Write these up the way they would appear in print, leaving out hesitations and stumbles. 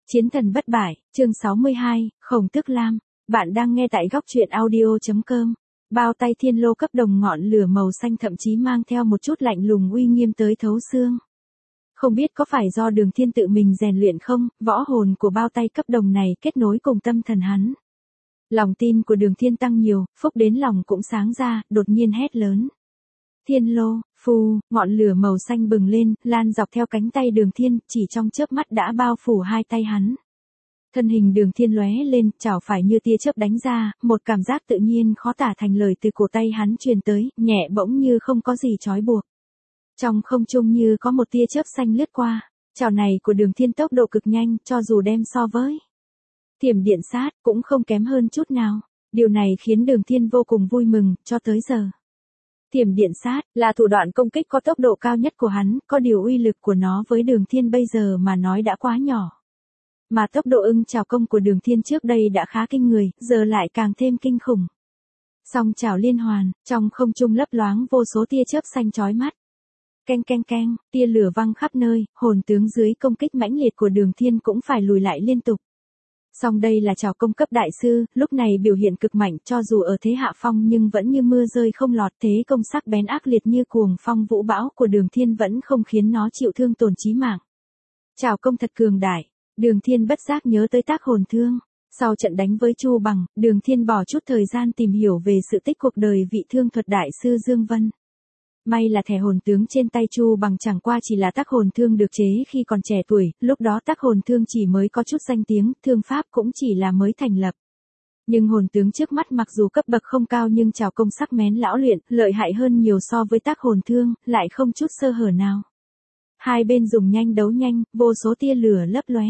Chiến thần bất bại, chương 62, Khổng Tước Lam. Bạn đang nghe tại góc truyện audio.com. Bao tay thiên lô cấp đồng ngọn lửa màu xanh thậm chí mang theo một chút lạnh lùng uy nghiêm tới thấu xương. Không biết có phải do Đường Thiên tự mình rèn luyện không, võ hồn của bao tay cấp đồng này kết nối cùng tâm thần hắn. Lòng tin của Đường Thiên tăng nhiều, phúc đến lòng cũng sáng ra, đột nhiên hét lớn. Thiên lô, phù, ngọn lửa màu xanh bừng lên, lan dọc theo cánh tay Đường Thiên, chỉ trong chớp mắt đã bao phủ hai tay hắn. Thân hình Đường Thiên lóe lên, chảo phải như tia chớp đánh ra, một cảm giác tự nhiên khó tả thành lời từ cổ tay hắn truyền tới, nhẹ bỗng như không có gì trói buộc. Trong không trung như có một tia chớp xanh lướt qua, chảo này của Đường Thiên tốc độ cực nhanh, cho dù đem so với Thiểm Điện Sát cũng không kém hơn chút nào. Điều này khiến Đường Thiên vô cùng vui mừng, cho tới giờ. Thiểm Điện Sát là thủ đoạn công kích có tốc độ cao nhất của hắn, có điều uy lực của nó với Đường Thiên bây giờ mà nói đã quá nhỏ. Mà tốc độ ưng chảo công của Đường Thiên trước đây đã khá kinh người, giờ lại càng thêm kinh khủng. Song chảo liên hoàn, trong không trung lấp loáng vô số tia chớp xanh chói mắt. Keng keng keng, tia lửa văng khắp nơi, hồn tướng dưới công kích mãnh liệt của Đường Thiên cũng phải lùi lại liên tục. Song đây là chảo công cấp đại sư, lúc này biểu hiện cực mạnh, cho dù ở thế hạ phong nhưng vẫn như mưa rơi không lọt, thế công sắc bén ác liệt như cuồng phong vũ bão của Đường Thiên vẫn không khiến nó chịu thương tổn chí mạng. Chảo công thật cường đại, Đường Thiên bất giác nhớ tới Tác Hồn Thương. Sau trận đánh với Chu Bằng, Đường Thiên bỏ chút thời gian tìm hiểu về sự tích cuộc đời vị thương thuật đại sư Dương Vân. May là thẻ hồn tướng trên tay Chu Bằng chẳng qua chỉ là Tác Hồn Thương được chế khi còn trẻ tuổi, lúc đó Tác Hồn Thương chỉ mới có chút danh tiếng, thương pháp cũng chỉ là mới thành lập. Nhưng hồn tướng trước mắt mặc dù cấp bậc không cao nhưng chảo công sắc bén lão luyện, lợi hại hơn nhiều so với Tác Hồn Thương, lại không chút sơ hở nào. Hai bên dùng nhanh đấu nhanh, vô số tia lửa lấp lóe.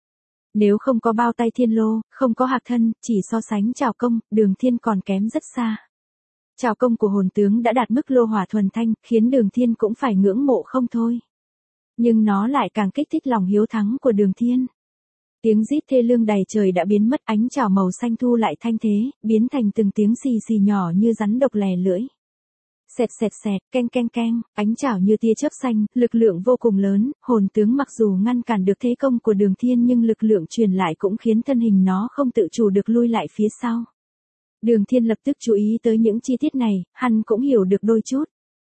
Nếu không có bao tay thiên lô, không có hạc thân, chỉ so sánh chảo công, Đường Thiên còn kém rất xa. Chảo công của hồn tướng đã đạt mức lô hỏa thuần thanh, khiến Đường Thiên cũng phải ngưỡng mộ không thôi. Nhưng nó lại càng kích thích lòng hiếu thắng của Đường Thiên. Tiếng rít thê lương đầy trời đã biến mất, ánh chảo màu xanh thu lại thanh thế, biến thành từng tiếng xì xì nhỏ như rắn độc lè lưỡi. Xẹt xẹt xẹt, keng keng keng, ánh chảo như tia chớp xanh, lực lượng vô cùng lớn, hồn tướng mặc dù ngăn cản được thế công của Đường Thiên nhưng lực lượng truyền lại cũng khiến thân hình nó không tự chủ được lui lại phía sau. Đường Thiên lập tức chú ý tới những chi tiết này, hắn cũng hiểu được đôi chút.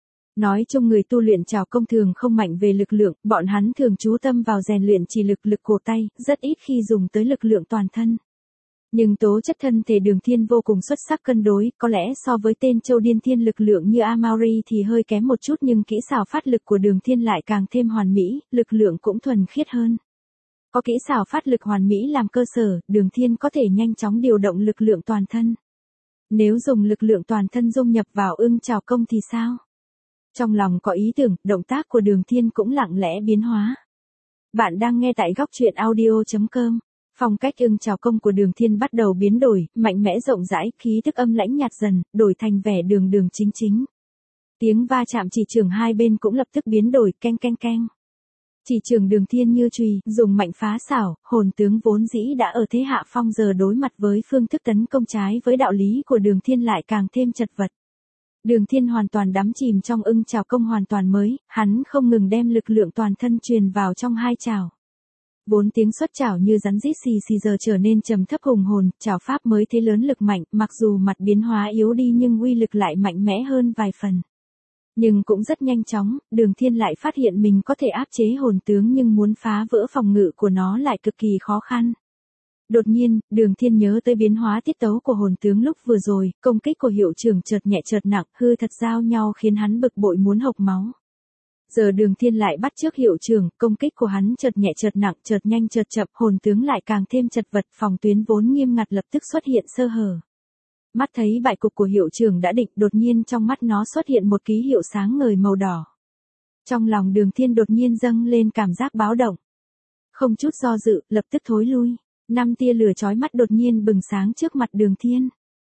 Nói chung người tu luyện chảo công thường không mạnh về lực lượng, bọn hắn thường chú tâm vào rèn luyện chỉ lực cổ tay, rất ít khi dùng tới lực lượng toàn thân. Nhưng tố chất thân thể Đường Thiên vô cùng xuất sắc cân đối, có lẽ so với tên Châu Điên Thiên lực lượng như Amauri thì hơi kém một chút nhưng kỹ xảo phát lực của Đường Thiên lại càng thêm hoàn mỹ, lực lượng cũng thuần khiết hơn. Có kỹ xảo phát lực hoàn mỹ làm cơ sở, Đường Thiên có thể nhanh chóng điều động lực lượng toàn thân. Nếu dùng lực lượng toàn thân dung nhập vào ưng chảo công thì sao? Trong lòng có ý tưởng, động tác của Đường Thiên cũng lặng lẽ biến hóa. Bạn đang nghe tại góc truyện audio.com. Phong cách ưng chảo công của Đường Thiên bắt đầu biến đổi, mạnh mẽ rộng rãi, khí tức âm lãnh nhạt dần, đổi thành vẻ đường đường chính chính. Tiếng va chạm chỉ chưởng hai bên cũng lập tức biến đổi, keng keng keng. Chỉ chưởng Đường Thiên như chùy, dùng mạnh phá xảo, hồn tướng vốn dĩ đã ở thế hạ phong giờ đối mặt với phương thức tấn công trái với đạo lý của Đường Thiên lại càng thêm chật vật. Đường Thiên hoàn toàn đắm chìm trong ưng chảo công hoàn toàn mới, hắn không ngừng đem lực lượng toàn thân truyền vào trong hai chảo. Bốn tiếng xuất chảo như rắn rít xì xì giờ trở nên trầm thấp hùng hồn, chảo pháp mới thế lớn lực mạnh, mặc dù mặt biến hóa yếu đi nhưng uy lực lại mạnh mẽ hơn vài phần. Nhưng cũng rất nhanh chóng, Đường Thiên lại phát hiện mình có thể áp chế hồn tướng nhưng muốn phá vỡ phòng ngự của nó lại cực kỳ khó khăn. Đột nhiên, Đường Thiên nhớ tới biến hóa tiết tấu của hồn tướng lúc vừa rồi, công kích của hiệu trưởng chợt nhẹ chợt nặng, hư thật giao nhau khiến hắn bực bội muốn hộc máu. Giờ Đường Thiên lại bắt chước hiệu trưởng, công kích của hắn chợt nhẹ chợt nặng, chợt nhanh chợt chậm, hồn tướng lại càng thêm chật vật, phòng tuyến vốn nghiêm ngặt lập tức xuất hiện sơ hở. Mắt thấy bại cục của hiệu trưởng đã định, đột nhiên trong mắt nó xuất hiện một ký hiệu sáng ngời màu đỏ. Trong lòng Đường Thiên đột nhiên dâng lên cảm giác báo động. Không chút do dự, lập tức thối lui. 5 tia lửa chói mắt đột nhiên bừng sáng trước mặt Đường Thiên.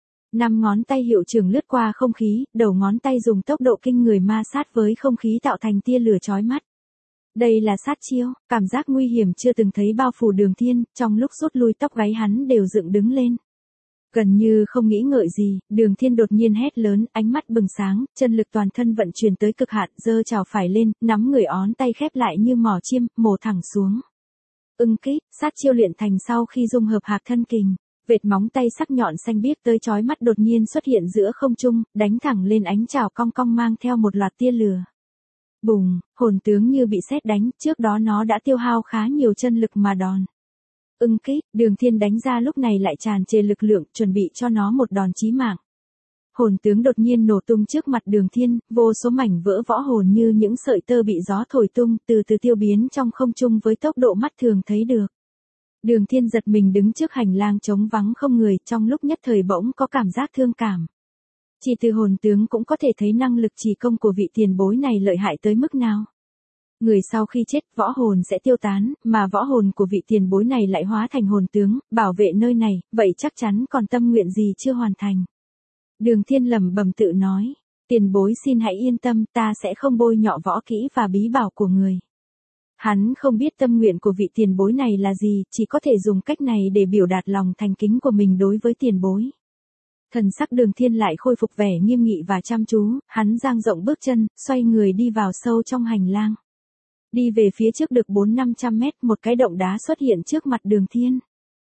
5 ngón tay hiệu trưởng lướt qua không khí, đầu ngón tay dùng tốc độ kinh người ma sát với không khí tạo thành tia lửa chói mắt. Đây là sát chiêu, cảm giác nguy hiểm chưa từng thấy bao phủ Đường Thiên, trong lúc rút lui tóc gáy hắn đều dựng đứng lên. Gần như không nghĩ ngợi gì, Đường Thiên đột nhiên hét lớn, ánh mắt bừng sáng, chân lực toàn thân vận chuyển tới cực hạn, giơ chảo phải lên, nắm người ón tay khép lại như mỏ chiêm, mổ thẳng xuống. Ưng kích, sát chiêu luyện thành sau khi dung hợp hạc thân kình. Vệt móng tay sắc nhọn xanh biếc tới chói mắt đột nhiên xuất hiện giữa không trung, đánh thẳng lên ánh chảo cong cong mang theo một loạt tia lửa. Bùng, hồn tướng như bị sét đánh, trước đó nó đã tiêu hao khá nhiều chân lực mà đòn. Ưng kích, Đường Thiên đánh ra lúc này lại tràn trề lực lượng, chuẩn bị cho nó một đòn chí mạng. Hồn tướng đột nhiên nổ tung trước mặt Đường Thiên, vô số mảnh vỡ võ hồn như những sợi tơ bị gió thổi tung, từ từ tiêu biến trong không trung với tốc độ mắt thường thấy được. Đường Thiên giật mình đứng trước hành lang trống vắng không người, trong lúc nhất thời bỗng có cảm giác thương cảm. Chỉ từ hồn tướng cũng có thể thấy năng lực chỉ công của vị tiền bối này lợi hại tới mức nào. Người sau khi chết, võ hồn sẽ tiêu tán, mà võ hồn của vị tiền bối này lại hóa thành hồn tướng, bảo vệ nơi này, vậy chắc chắn còn tâm nguyện gì chưa hoàn thành. Đường Thiên lẩm bẩm tự nói, tiền bối xin hãy yên tâm, ta sẽ không bôi nhọ võ kỹ và bí bảo của người. Hắn không biết tâm nguyện của vị tiền bối này là gì, chỉ có thể dùng cách này để biểu đạt lòng thành kính của mình đối với tiền bối. Thần sắc Đường Thiên lại khôi phục vẻ nghiêm nghị và chăm chú, hắn dang rộng bước chân, xoay người đi vào sâu trong hành lang. Đi về phía trước được 400-500 mét, một cái động đá xuất hiện trước mặt Đường Thiên.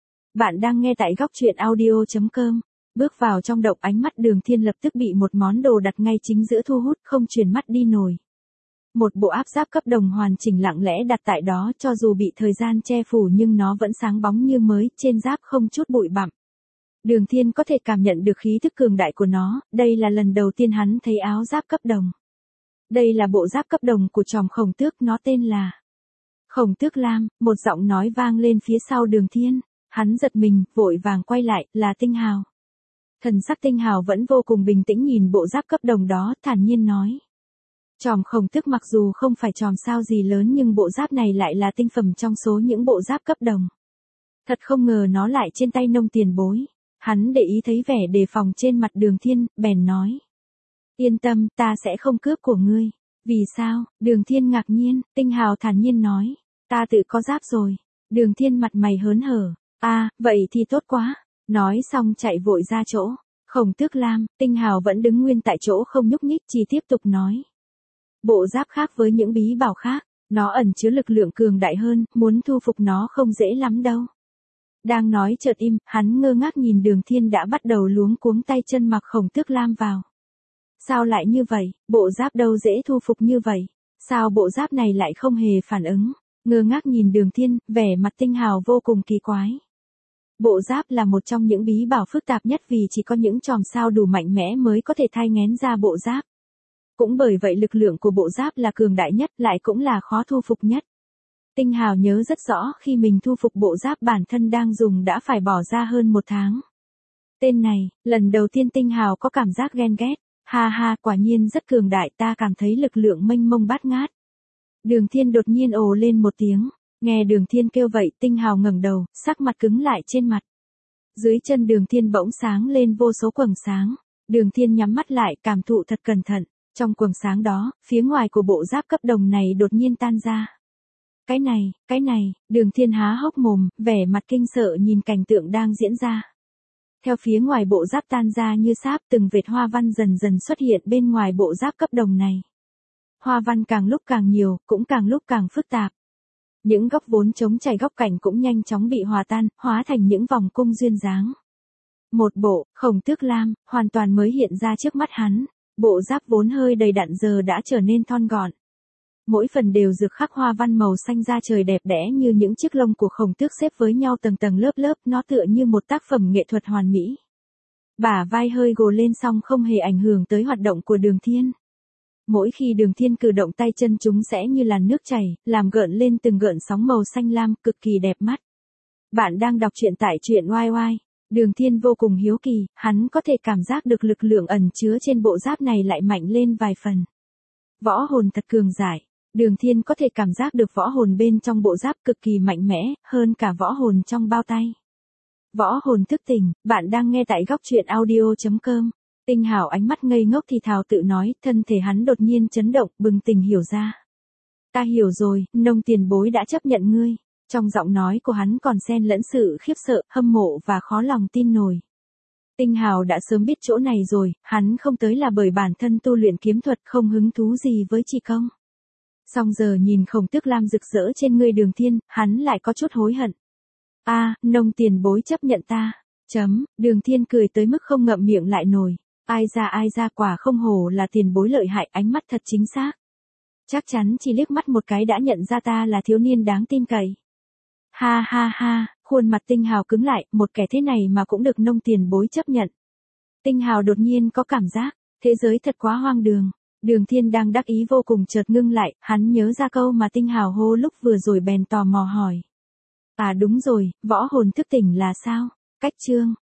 Bạn đang nghe tại góc truyện audio.com. Bước vào trong động, ánh mắt Đường Thiên lập tức bị một món đồ đặt ngay chính giữa thu hút, không chuyển mắt đi nổi. Một bộ áp giáp cấp đồng hoàn chỉnh lặng lẽ đặt tại đó, cho dù bị thời gian che phủ nhưng nó vẫn sáng bóng như mới, trên giáp không chút bụi bặm. Đường Thiên có thể cảm nhận được khí thức cường đại của nó, đây là lần đầu tiên hắn thấy áo giáp cấp đồng. Đây là bộ giáp cấp đồng của Tròm Khổng Tước, nó tên là Khổng Tước Lam, một giọng nói vang lên phía sau Đường Thiên. Hắn giật mình, vội vàng quay lại, là Tinh Hào. Thần sắc Tinh Hào vẫn vô cùng bình tĩnh nhìn bộ giáp cấp đồng đó, thản nhiên nói. Tròm Khổng Tước mặc dù không phải tròm sao gì lớn nhưng bộ giáp này lại là tinh phẩm trong số những bộ giáp cấp đồng. Thật không ngờ nó lại trên tay nông tiền bối. Hắn để ý thấy vẻ đề phòng trên mặt Đường Thiên, bèn nói. Yên tâm, ta sẽ không cướp của ngươi. Vì sao? Đường Thiên ngạc nhiên, Tinh Hào thản nhiên nói. Ta tự có giáp rồi. Đường Thiên mặt mày hớn hở. Vậy thì tốt quá. Nói xong chạy vội ra chỗ. Khổng Tước Lam, Tinh Hào vẫn đứng nguyên tại chỗ không nhúc nhích, chỉ tiếp tục nói. Bộ giáp khác với những bí bảo khác, nó ẩn chứa lực lượng cường đại hơn, muốn thu phục nó không dễ lắm đâu. Đang nói chợt im, hắn ngơ ngác nhìn Đường Thiên đã bắt đầu luống cuống tay chân mặc Khổng Tước Lam vào. Sao lại như vậy, bộ giáp đâu dễ thu phục như vậy, sao bộ giáp này lại không hề phản ứng, ngơ ngác nhìn Đường Thiên, vẻ mặt Tinh Hào vô cùng kỳ quái. Bộ giáp là một trong những bí bảo phức tạp nhất vì chỉ có những chòm sao đủ mạnh mẽ mới có thể thai nghén ra bộ giáp. Cũng bởi vậy lực lượng của bộ giáp là cường đại nhất, lại cũng là khó thu phục nhất. Tinh Hào nhớ rất rõ khi mình thu phục bộ giáp bản thân đang dùng đã phải bỏ ra hơn 1 tháng. Tên này, lần đầu tiên Tinh Hào có cảm giác ghen ghét. Ha, quả nhiên rất cường đại, ta cảm thấy lực lượng mênh mông bát ngát. Đường Thiên đột nhiên ồ lên một tiếng. Nghe Đường Thiên kêu vậy, Tinh Hào ngẩng đầu, sắc mặt cứng lại trên mặt. Dưới chân Đường Thiên bỗng sáng lên vô số quầng sáng. Đường Thiên nhắm mắt lại, cảm thụ thật cẩn thận. Trong quầng sáng đó, phía ngoài của bộ giáp cấp đồng này đột nhiên tan ra. Cái này, Đường Thiên há hốc mồm, vẻ mặt kinh sợ nhìn cảnh tượng đang diễn ra. Theo phía ngoài bộ giáp tan ra như sáp, từng vệt hoa văn dần dần xuất hiện bên ngoài bộ giáp cấp đồng này. Hoa văn càng lúc càng nhiều, cũng càng lúc càng phức tạp. Những góc vốn trống chảy góc cạnh cũng nhanh chóng bị hòa tan, hóa thành những vòng cung duyên dáng. Một bộ, Khổng Tước Lam, hoàn toàn mới hiện ra trước mắt hắn. Bộ giáp vốn hơi đầy đặn giờ đã trở nên thon gọn. Mỗi phần đều rực khắc hoa văn màu xanh da trời đẹp đẽ như những chiếc lông của khổng tước xếp với nhau tầng tầng lớp lớp, nó tựa như một tác phẩm nghệ thuật hoàn mỹ. Bả vai hơi gồ lên song không hề ảnh hưởng tới hoạt động của Đường Thiên. Mỗi khi Đường Thiên cử động tay chân chúng sẽ như làn nước chảy, làm gợn lên từng gợn sóng màu xanh lam, cực kỳ đẹp mắt. Bạn đang đọc truyện tại truyện YY. Đường Thiên vô cùng hiếu kỳ, hắn có thể cảm giác được lực lượng ẩn chứa trên bộ giáp này lại mạnh lên vài phần. Võ hồn thật cường đại. Đường Thiên có thể cảm giác được võ hồn bên trong bộ giáp cực kỳ mạnh mẽ, hơn cả võ hồn trong bao tay. Võ hồn thức tỉnh, bạn đang nghe tại góc truyện audio.com. Tinh Hào ánh mắt ngây ngốc thì thào tự nói, thân thể hắn đột nhiên chấn động, bừng tỉnh hiểu ra. Ta hiểu rồi, nông tiền bối đã chấp nhận ngươi. Trong giọng nói của hắn còn xen lẫn sự khiếp sợ, hâm mộ và khó lòng tin nổi. Tinh Hào đã sớm biết chỗ này rồi, hắn không tới là bởi bản thân tu luyện kiếm thuật không hứng thú gì với chi công. Xong giờ nhìn Khổng Tước Lam rực rỡ trên người Đường Thiên, hắn lại có chút hối hận. Nông tiền bối chấp nhận ta. Đường Thiên cười tới mức không ngậm miệng lại nổi. Ai ra quả không hổ là tiền bối lợi hại, ánh mắt thật chính xác. Chắc chắn chỉ liếc mắt một cái đã nhận ra ta là thiếu niên đáng tin cậy. Ha, khuôn mặt Tinh Hào cứng lại, một kẻ thế này mà cũng được nông tiền bối chấp nhận. Tinh Hào đột nhiên có cảm giác, thế giới thật quá hoang đường. Đường Thiên đang đắc ý vô cùng chợt ngưng lại, hắn nhớ ra câu mà Tinh Hào hô lúc vừa rồi bèn tò mò hỏi. Đúng rồi, võ hồn thức tỉnh là sao? Cách chương.